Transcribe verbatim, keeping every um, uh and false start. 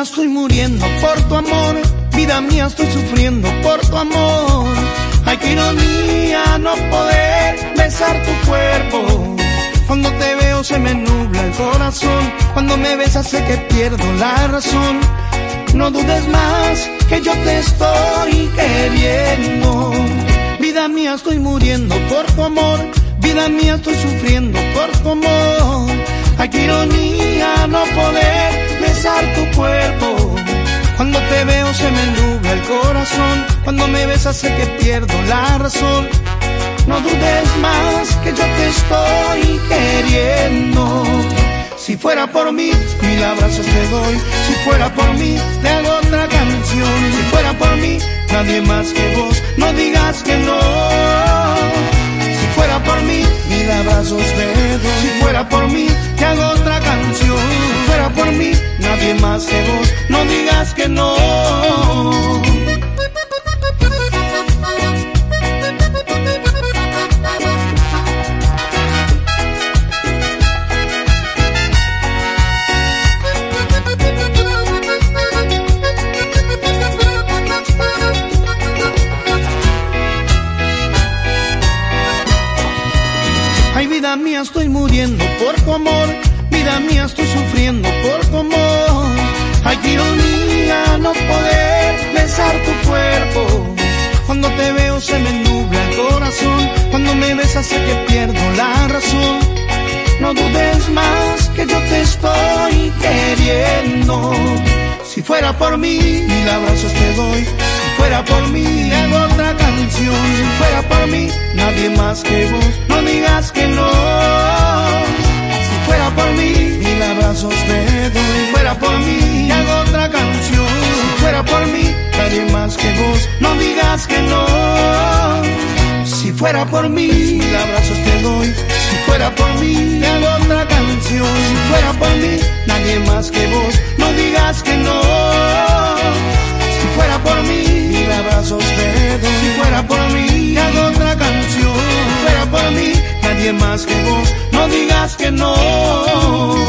estoy muriendo por tu amor, vida mía estoy sufriendo por tu amor. Ay, qué ironía no poder besar tu cuerpo. Cuando te veo se me nubla el corazón, cuando me besas sé que pierdo la razón. No dudes más que yo te estoy queriendo. Vida mía estoy muriendo por tu amor, vida mía estoy sufriendo por tu amor. Ay, qué ironía no poder besar tu cuerpo. Cuando te veo se me nubla el corazón, cuando me besas sé que pierdo la razón. No dudes más que yo te estoy queriendo. Si fuera por mí, mil abrazos te doy. Si fuera por mí, te hago otra canción. Si fuera por mí, nadie más que vos, no digas que no. Si fuera por mí, mil abrazos te doy. Si fuera por mí, te hago otra canción. Si fuera por mí, nadie más que vos, no digas que no. Vida mía estoy muriendo por tu amor, vida mía estoy sufriendo por tu amor. Ay, qué ironía no poder besar tu cuerpo. Cuando te veo se me nubla el corazón, cuando me besas sé que pierdo la razón. No dudes más que yo te estoy queriendo. Si fuera por mí, mil abrazos te doy. Si fuera por mí, hago otra canción. Si fuera por mí, nadie más que vos, no digas que no. Si fuera por mí, mil abrazos te doy. Si fuera por mí, hago otra canción. Si fuera por mí, nadie más que vos, no digas que no. Si fuera por mí, mil abrazos te doy. Si fuera por mí, hago otra canción. Si fuera por mí, nadie más que vos, no digas que no. Si fuera por mí, mil abrazos te doy. Si fuera por mí, hago otra canción. Si fuera por mí, nadie más que vos, no digas que no.